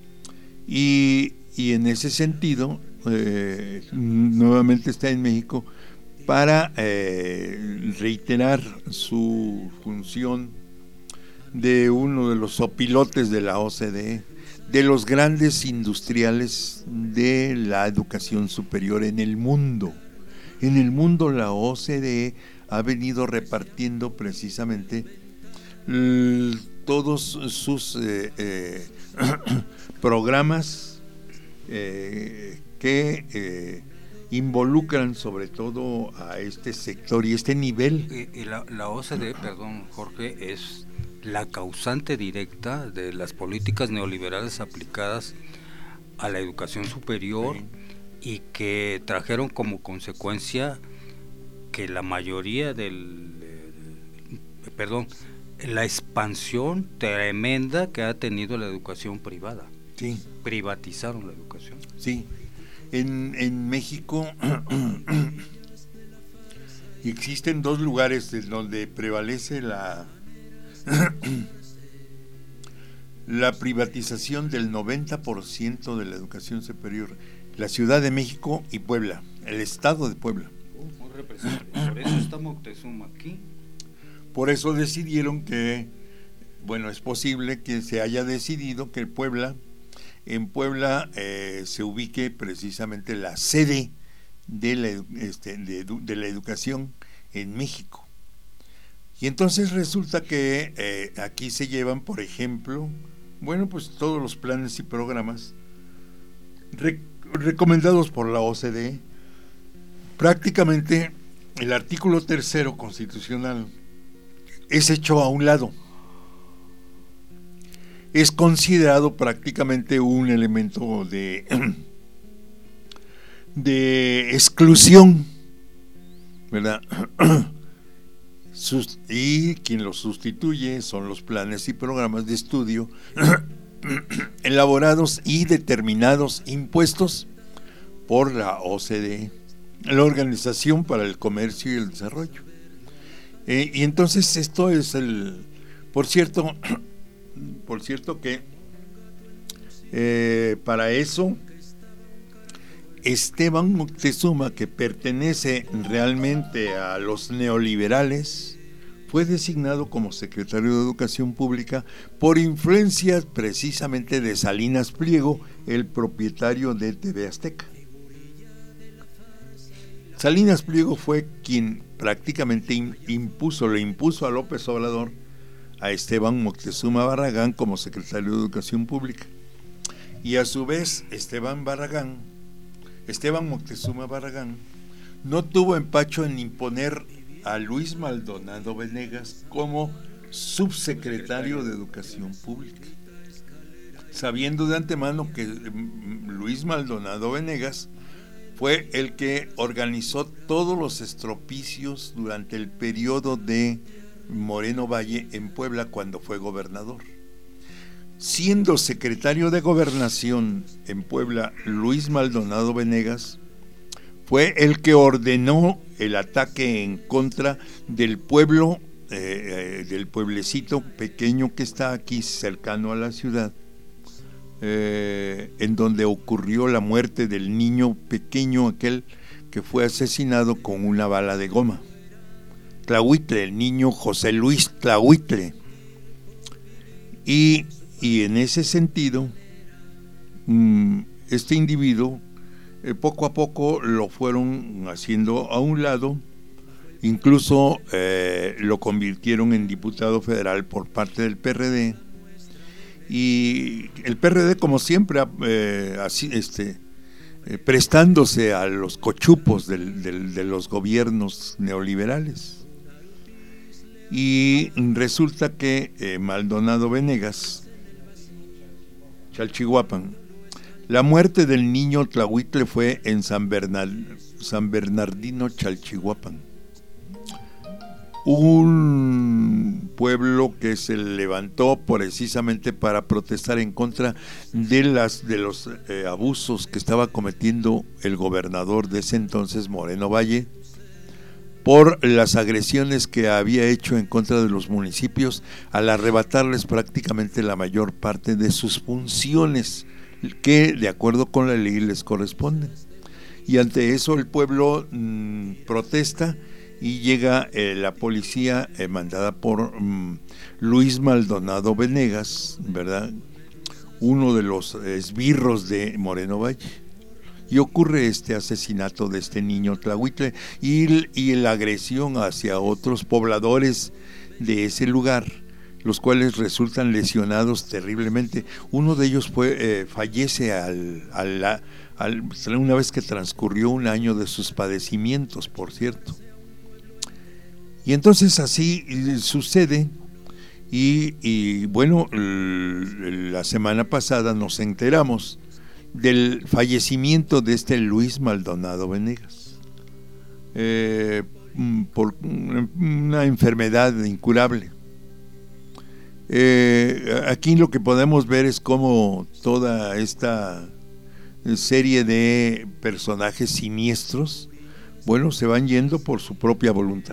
Y, y en ese sentido, eh, nuevamente está en México para eh, reiterar su función de uno de los opilotes de la O C D, de los grandes industriales de la educación superior en el mundo. En el mundo la O C D ha venido repartiendo precisamente l- todos sus eh, eh, programas eh, que eh, involucran sobre todo a este sector y este nivel. Y, y la, la O C D, perdón Jorge, es la causante directa de las políticas neoliberales aplicadas a la educación superior, sí, y que trajeron como consecuencia que la mayoría del eh, perdón la expansión tremenda que ha tenido la educación privada. Sí. Privatizaron la educación. Sí. En, en México existen dos lugares en donde prevalece la la privatización del noventa por ciento de la educación superior: la Ciudad de México y Puebla, el estado de Puebla. Oh, muy representativo. Por eso está Moctezuma aquí. Por eso decidieron que, bueno, es posible que se haya decidido que Puebla, en Puebla eh, se ubique precisamente la sede de la, este, de, de la educación en México. Y entonces resulta que eh, aquí se llevan, por ejemplo, bueno, pues todos los planes y programas re- recomendados por la O C D. Prácticamente el artículo tercero constitucional es hecho a un lado. Es considerado prácticamente un elemento de, de exclusión, ¿verdad? Y quien lo sustituye son los planes y programas de estudio elaborados y determinados, impuestos por la O C D, la Organización para el Comercio y el Desarrollo. Eh, y entonces esto es el, por cierto, por cierto que eh, para eso Esteban Moctezuma, que pertenece realmente a los neoliberales, fue designado como secretario de Educación Pública por influencia precisamente de Salinas Pliego, el propietario de T V Azteca. Salinas Pliego fue quien prácticamente impuso, le impuso a López Obrador a Esteban Moctezuma Barragán como secretario de Educación Pública. Y a su vez Esteban Barragán, Esteban Moctezuma Barragán, no tuvo empacho en imponer a Luis Maldonado Venegas como subsecretario de Educación Pública, sabiendo de antemano que Luis Maldonado Venegas fue el que organizó todos los estropicios durante el periodo de Moreno Valle en Puebla cuando fue gobernador. Siendo secretario de Gobernación en Puebla, Luis Maldonado Venegas fue el que ordenó el ataque en contra del pueblo, eh, del pueblecito pequeño que está aquí cercano a la ciudad, eh, en donde ocurrió la muerte del niño pequeño aquel que fue asesinado con una bala de goma. Tlahuitle, el niño José Luis Tlahuitle. Y, y en ese sentido, mmm, este individuo eh, poco a poco lo fueron haciendo a un lado, incluso eh, lo convirtieron en diputado federal por parte del P R D, y el P R D, como siempre, eh, así, este, eh, prestándose a los cochupos del, del, de los gobiernos neoliberales. Y resulta que eh, Maldonado Venegas, Chalchihuapan, la muerte del niño Tlahuitle fue en San, Bernal, San Bernardino, Chalchihuapan, un pueblo que se levantó precisamente para protestar en contra de las de los eh, abusos que estaba cometiendo el gobernador de ese entonces, Moreno Valle, por las agresiones que había hecho en contra de los municipios al arrebatarles prácticamente la mayor parte de sus funciones que de acuerdo con la ley les corresponden. Y ante eso el pueblo mmm, protesta y llega eh, la policía eh, mandada por mmm, Luis Maldonado Venegas, ¿verdad? Uno de los esbirros de Moreno Valle. Y ocurre este asesinato de este niño Tlahuitle y, y la agresión hacia otros pobladores de ese lugar, los cuales resultan lesionados terriblemente. Uno de ellos fue eh, fallece al, al, al, una vez que transcurrió un año de sus padecimientos, por cierto. Y entonces así sucede, y, y bueno, la semana pasada nos enteramos del fallecimiento de este Luis Maldonado Venegas, eh, por una enfermedad incurable. Eh, aquí lo que podemos ver es cómo toda esta serie de personajes siniestros, bueno, se van yendo por su propia voluntad.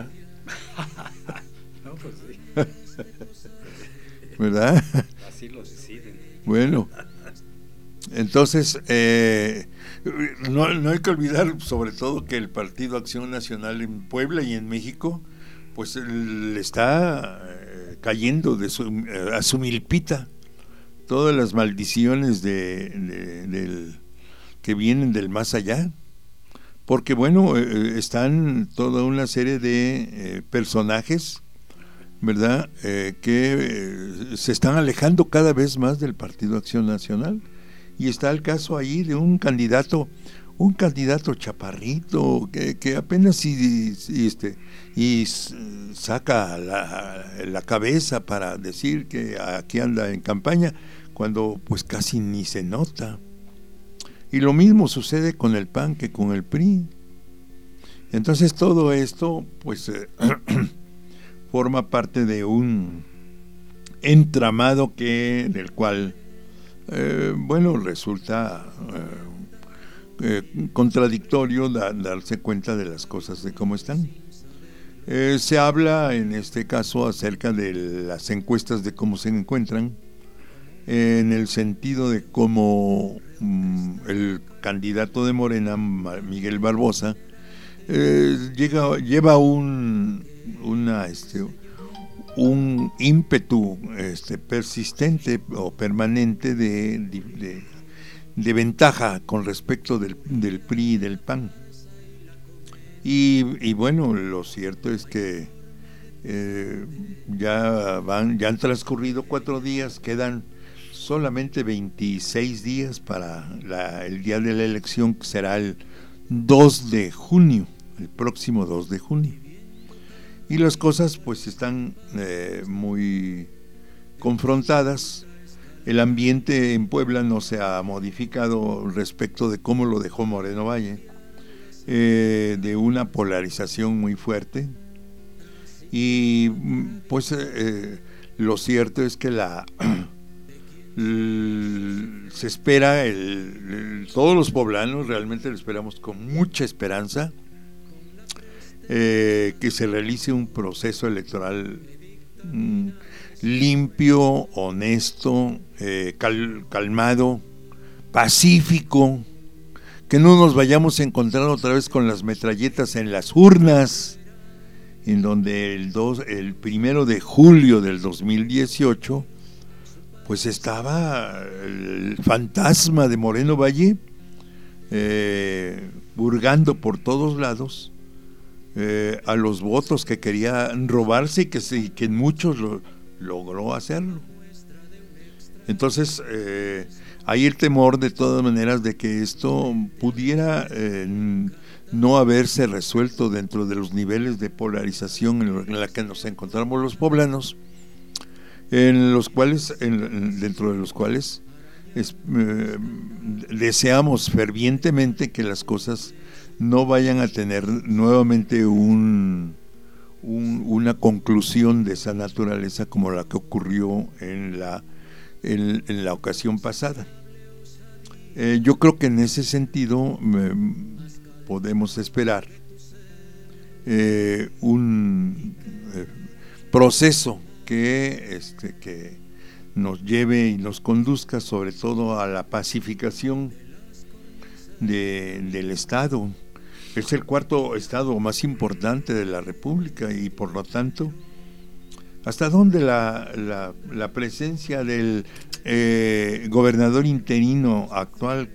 No, pues sí. ¿Verdad? Así lo deciden. Bueno, entonces eh, no, no hay que olvidar sobre todo que el Partido Acción Nacional en Puebla y en México pues le está eh, cayendo de su, eh, a su milpita todas las maldiciones de, de, del, que vienen del más allá, porque bueno, eh, están toda una serie de eh, personajes, ¿verdad?, eh, que eh, se están alejando cada vez más del Partido Acción Nacional, y está el caso ahí de un candidato un candidato chaparrito que, que apenas y, y, este, y saca la, la cabeza para decir que aquí anda en campaña, cuando pues casi ni se nota. Y lo mismo sucede con el P A N que con el P R I. Entonces todo esto pues eh, forma parte de un entramado que del cual eh, bueno, resulta eh, Eh, contradictorio da, darse cuenta de las cosas de cómo están. Eh, se habla en este caso acerca de las encuestas, de cómo se encuentran, eh, en el sentido de cómo mm, el candidato de Morena, Miguel Barbosa, eh, llega, lleva un una este un ímpetu este persistente o permanente de, de, de de ventaja con respecto del, del P R I y del P A N. Y, y bueno, lo cierto es que eh, ya van, ya han transcurrido cuatro días, quedan solamente veintiséis días para la, el día de la elección, que será el dos de junio, el próximo dos de junio. Y las cosas pues están eh, muy confrontadas. El ambiente en Puebla no se ha modificado respecto de cómo lo dejó Moreno Valle. eh, de una polarización muy fuerte, y pues eh, lo cierto es que la l, se espera, el, el, todos los poblanos realmente lo esperamos con mucha esperanza, eh, que se realice un proceso electoral mm, limpio, honesto, eh, cal, calmado, pacífico, que no nos vayamos a encontrar otra vez con las metralletas en las urnas, en donde el, dos, el primero de julio del dos mil dieciocho pues estaba el fantasma de Moreno Valle eh, burgando por todos lados eh, a los votos que quería robarse, y que, y que muchos lo, logró hacerlo. Entonces eh, hay el temor de todas maneras de que esto pudiera eh, no haberse resuelto dentro de los niveles de polarización en la que nos encontramos los poblanos, en los cuales, en, dentro de los cuales es, eh, deseamos fervientemente que las cosas no vayan a tener nuevamente un, un, una conclusión de esa naturaleza como la que ocurrió en la, en, en la ocasión pasada. Eh, yo creo que en ese sentido eh, podemos esperar eh, un eh, proceso que, este, que nos lleve y nos conduzca sobre todo a la pacificación de, del Estado. Es el cuarto estado más importante de la República, y por lo tanto, ¿hasta dónde la, la, la presencia del eh, gobernador interino actual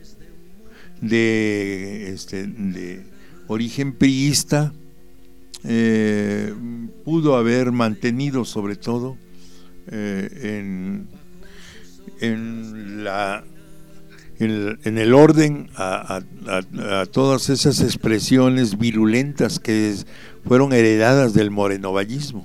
de, este, de origen priista eh, pudo haber mantenido sobre todo eh, en, en, la, en, en el orden a, a, a todas esas expresiones virulentas que fueron heredadas del morenovallismo?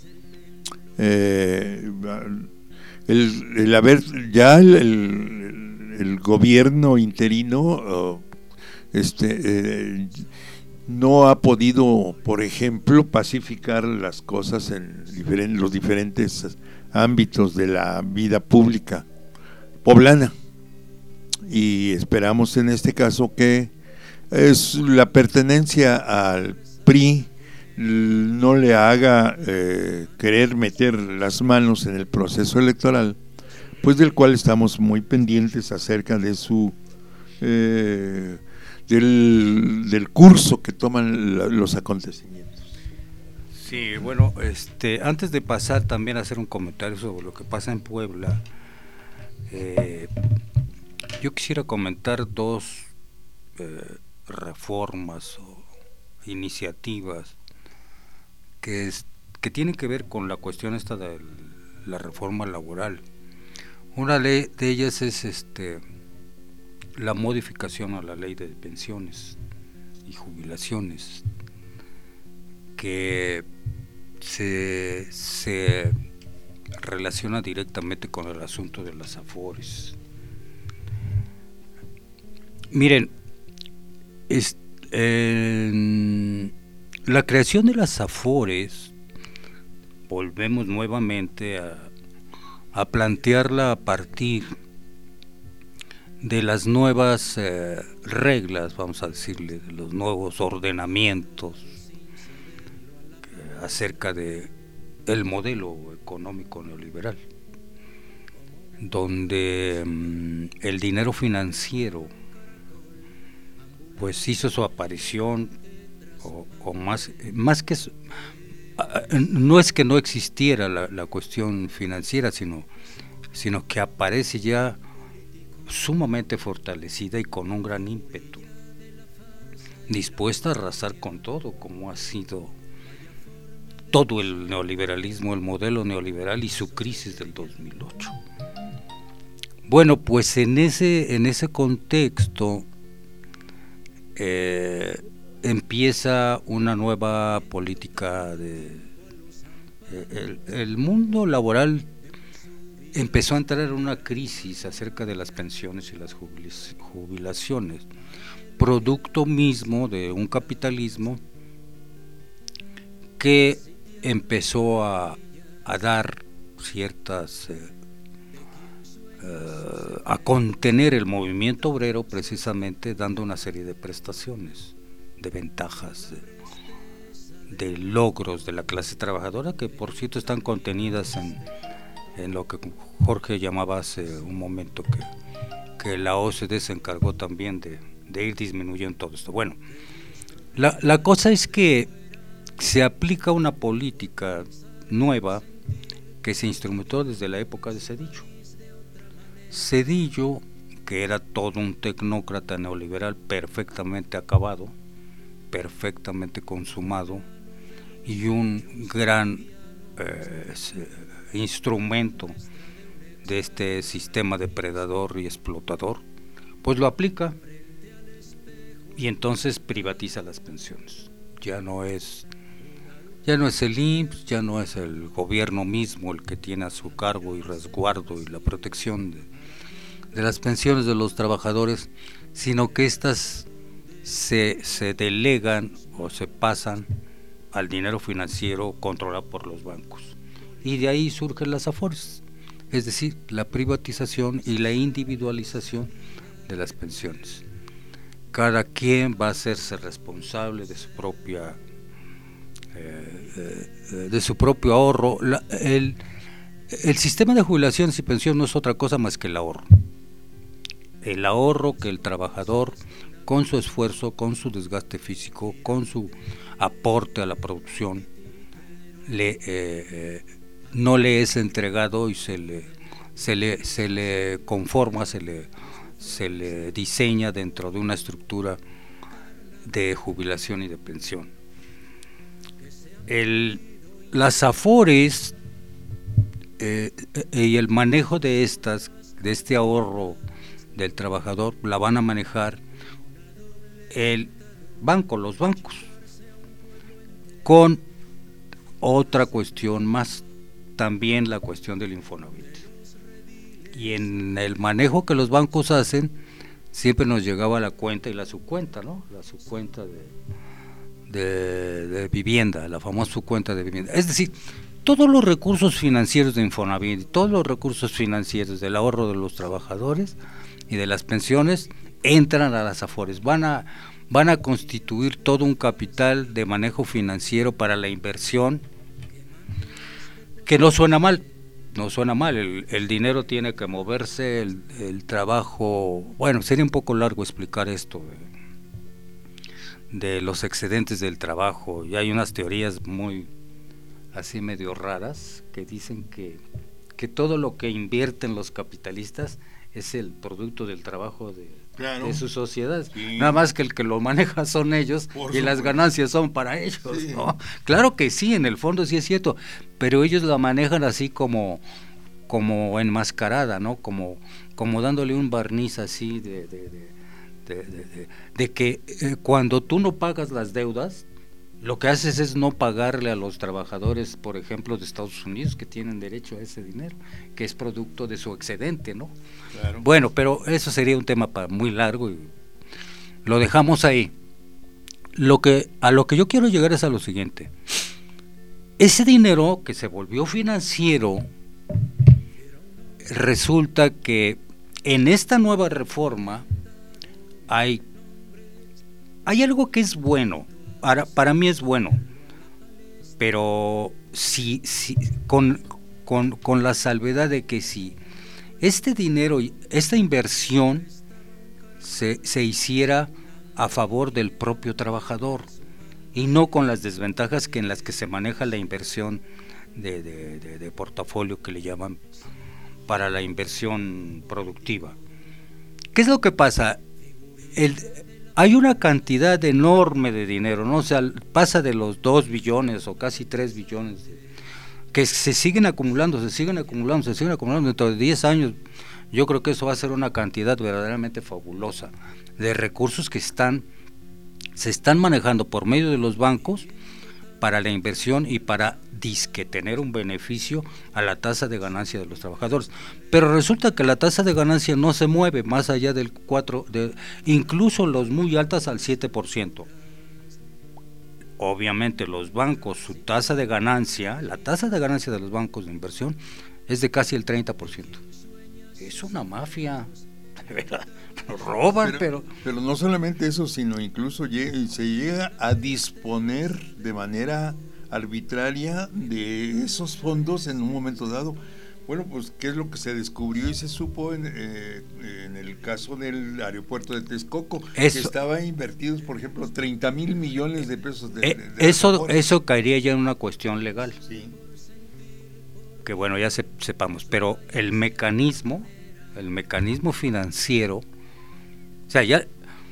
Eh, el, el haber ya el, el, el gobierno interino este eh, no ha podido, por ejemplo, pacificar las cosas en diferen, los diferentes ámbitos de la vida pública poblana, y esperamos en este caso que es la pertenencia al P R I no le haga eh, querer meter las manos en el proceso electoral, pues del cual estamos muy pendientes acerca de su eh, del, del curso que toman la, los acontecimientos. Sí, bueno, este, antes de pasar también a hacer un comentario sobre lo que pasa en Puebla, eh, yo quisiera comentar dos eh, reformas o iniciativas que, es, que tienen que ver con la cuestión esta de la reforma laboral. Una ley de ellas es este la modificación a la ley de pensiones y jubilaciones, que se, se relaciona directamente con el asunto de las afores. Miren, es, eh, la creación de las afores, volvemos nuevamente a, a plantearla a partir de las nuevas eh, reglas, vamos a decirle, de los nuevos ordenamientos eh, acerca de el modelo económico neoliberal, donde mm, el dinero financiero pues hizo su aparición, o, o más, más que no es que no existiera la, la cuestión financiera, sino, sino que aparece ya sumamente fortalecida y con un gran ímpetu, dispuesta a arrasar con todo, como ha sido todo el neoliberalismo, el modelo neoliberal y su crisis del dos mil ocho. Bueno, pues en ese, en ese contexto eh, empieza una nueva política de eh, el, el mundo laboral empezó a entrar en una crisis acerca de las pensiones y las jubilaciones, producto mismo de un capitalismo que empezó a, a dar ciertas, eh, eh, a contener el movimiento obrero, precisamente dando una serie de prestaciones, de ventajas, de, de logros de la clase trabajadora, que por cierto están contenidas en, en lo que Jorge llamaba hace un momento, que, que la O C D se encargó también de, de ir disminuyendo todo esto. Bueno, la, la cosa es que se aplica una política nueva que se instrumentó desde la época de Zedillo. Zedillo, que era todo un tecnócrata neoliberal perfectamente acabado, perfectamente consumado, y un gran eh, instrumento de este sistema depredador y explotador, pues lo aplica y entonces privatiza las pensiones. Ya no es Ya no es el I M S S, ya no es el gobierno mismo el que tiene a su cargo y resguardo y la protección de, de las pensiones de los trabajadores, sino que estas se, se delegan o se pasan al dinero financiero controlado por los bancos. Y de ahí surgen las AFORES, es decir, la privatización y la individualización de las pensiones. Cada quien va a hacerse responsable de su propia Eh, eh, de su propio ahorro. La, el, el sistema de jubilaciones y pensión no es otra cosa más que el ahorro. El ahorro que el trabajador, con su esfuerzo, con su desgaste físico, con su aporte a la producción, le, eh, eh, no le es entregado y se le, se le, se le conforma, se le, se le diseña dentro de una estructura de jubilación y de pensión. El, las AFORES eh, y el manejo de estas, de este ahorro del trabajador, la van a manejar el banco, los bancos, con otra cuestión más, también la cuestión del Infonavit. Y en el manejo que los bancos hacen, siempre nos llegaba la cuenta y la subcuenta, ¿no? La subcuenta de De, de vivienda, la famosa subcuenta de vivienda. Es decir, todos los recursos financieros de Infonavit, todos los recursos financieros del ahorro de los trabajadores y de las pensiones entran a las AFORES, van a, van a constituir todo un capital de manejo financiero para la inversión, que no suena mal, no suena mal, el, el dinero tiene que moverse, el, el trabajo, bueno, sería un poco largo explicar esto, eh. de los excedentes del trabajo, y hay unas teorías muy así medio raras que dicen que, que todo lo que invierten los capitalistas es el producto del trabajo de, claro, de sus sociedades, sí. Nada más que el que lo maneja son ellos Por y supuesto. Las ganancias son para ellos, sí. ¿No? Claro que sí, en el fondo sí es cierto, pero ellos la manejan así como, como enmascarada, ¿no? Como, como dándole un barniz así de, de, de De, de, de, de que eh, cuando tú no pagas las deudas, lo que haces es no pagarle a los trabajadores, por ejemplo, de Estados Unidos, que tienen derecho a ese dinero, que es producto de su excedente, ¿no? Claro. Bueno, pero eso sería un tema para muy largo y lo dejamos ahí. Lo que, a lo que yo quiero llegar es a lo siguiente: ese dinero que se volvió financiero, resulta que en esta nueva reforma Hay, hay algo que es bueno, para, para mí es bueno, pero si, si con, con, con la salvedad de que si este dinero, esta inversión se, se hiciera a favor del propio trabajador y no con las desventajas que en las que se maneja la inversión de, de, de, de portafolio, que le llaman, para la inversión productiva. ¿Qué es lo que pasa? El, hay una cantidad enorme de dinero, ¿no? O sea, pasa de los dos billones o casi tres billones de, que se siguen acumulando, se siguen acumulando, se siguen acumulando. Dentro de diez años yo creo que eso va a ser una cantidad verdaderamente fabulosa de recursos que están se están manejando por medio de los bancos para la inversión y para disque tener un beneficio a la tasa de ganancia de los trabajadores, pero resulta que la tasa de ganancia no se mueve más allá del cuatro, de, incluso los muy altas al siete por ciento. Obviamente los bancos, su tasa de ganancia, la tasa de ganancia de los bancos de inversión es de casi el treinta por ciento. Es una mafia, de verdad, roban, pero, pero... Pero no solamente eso, sino incluso llega, se llega a disponer de manera arbitraria de esos fondos en un momento dado. Bueno, pues qué es lo que se descubrió y se supo en, eh, en el caso del aeropuerto de Texcoco, eso, que estaba invertidos, por ejemplo, treinta mil millones de pesos de, eh, de, de eso eso caería ya en una cuestión legal, sí, que bueno, ya se, sepamos, pero el mecanismo el mecanismo financiero, o sea, ya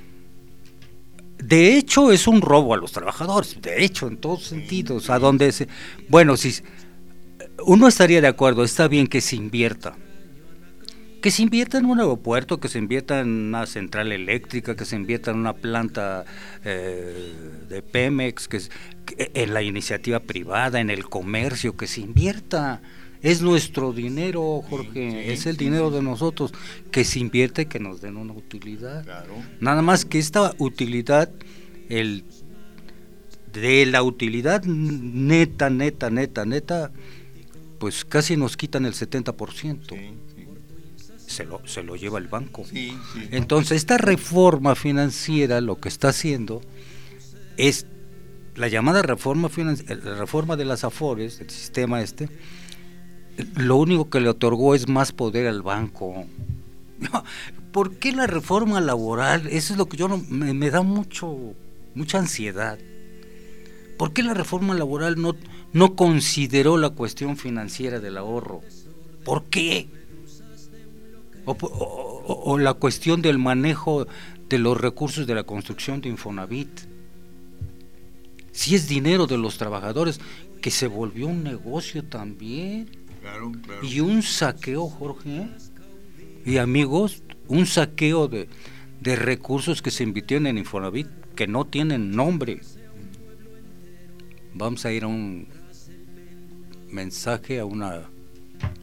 de hecho es un robo a los trabajadores, de hecho, en todos sentidos, a donde se, bueno, si uno estaría de acuerdo, está bien que se invierta, que se invierta en un aeropuerto, que se invierta en una central eléctrica, que se invierta en una planta eh, de Pemex, que, que en la iniciativa privada, en el comercio, que se invierta, es nuestro dinero, Jorge, sí, sí, es el sí, dinero sí, de nosotros, que se invierte y que nos den una utilidad, claro. Nada más que esta utilidad, el de la utilidad neta, neta, neta, neta, pues casi nos quitan el setenta por ciento. Sí, sí. Se lo, se lo lleva el banco. Sí, sí. Entonces, esta reforma financiera lo que está haciendo es la llamada reforma financiera, la reforma de las AFORES, el sistema este, lo único que le otorgó es más poder al banco. ¿Por qué la reforma laboral? Eso es lo que yo no, me, me da mucho mucha ansiedad. ¿Por qué la reforma laboral no, no consideró la cuestión financiera del ahorro? ¿Por qué? O, o, o la cuestión del manejo de los recursos de la construcción de Infonavit. Si es dinero de los trabajadores, que se volvió un negocio también. Claro, claro. Y un saqueo, Jorge, y amigos, un saqueo de, de recursos que se invirtieron en Infonavit que no tienen nombre. Vamos a ir a un mensaje, a una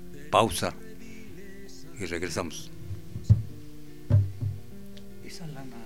pausa y regresamos. Esa lana